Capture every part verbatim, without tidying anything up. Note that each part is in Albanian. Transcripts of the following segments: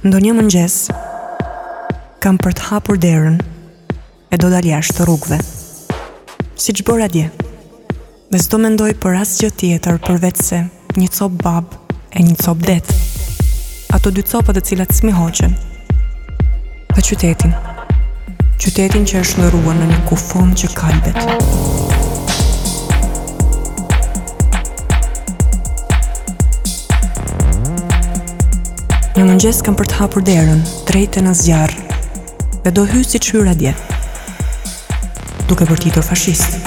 Ndonjë mëngjes kam për të hapur derën e do dal jashtë të rrugëve. Siç bëra dje. Dhe s'do mendoj për asgjë tjetër përveç se një copë bab e një copë det. Ato dy copat të cilat s'mi hoqen. Dhe qytetin. Qytetin që është ndërruar në një kufon që kalbet. Një mëngjes kam për të hapur derën, drejt e në zjarr, dhe do hy si hyra dje, duke bërtitur fashist.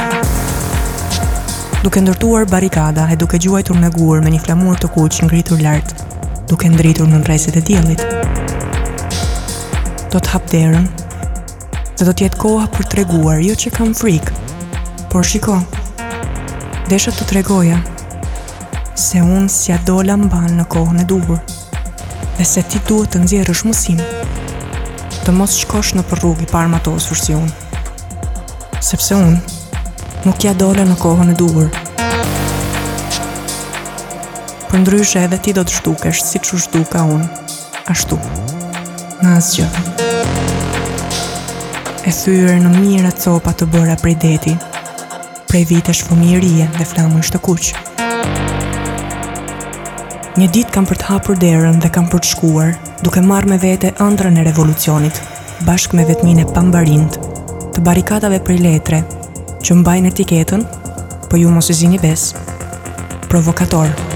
Duke ndërtuar barikada e duke gjuajtur me gur me një flamur të kuq ngritur lart, duke ndritur në rreset e diellit. Do të hap derën, dhe do t'jetë koha për treguar, jo që kam frikë, por shiko, desha të tregoja se unë s'ja dola mban në kohën e duhur. Dhe se ti duhet të nxjerrësh mësim, të mos shkosh në për rrugë i parmatosur si unë. Sepse unë nuk ja dola në kohën e duhur. Për ndryshe edhe ti do të shtukesh si që shtuka unë, ashtu, në asgjë. E thyrë në mira copa të bëra prej deti, prej vitesh fëmijërie dhe flamësh të kuq. Një ditë kam për të hapur derën dhe kam për të shkuar, duke marrë me vete ëndrrën e revolucionit, bashkë me vetminë e pambarind, të barikadave prej letre, që mbajnë etiketën, po ju mos e zini bes, provokator.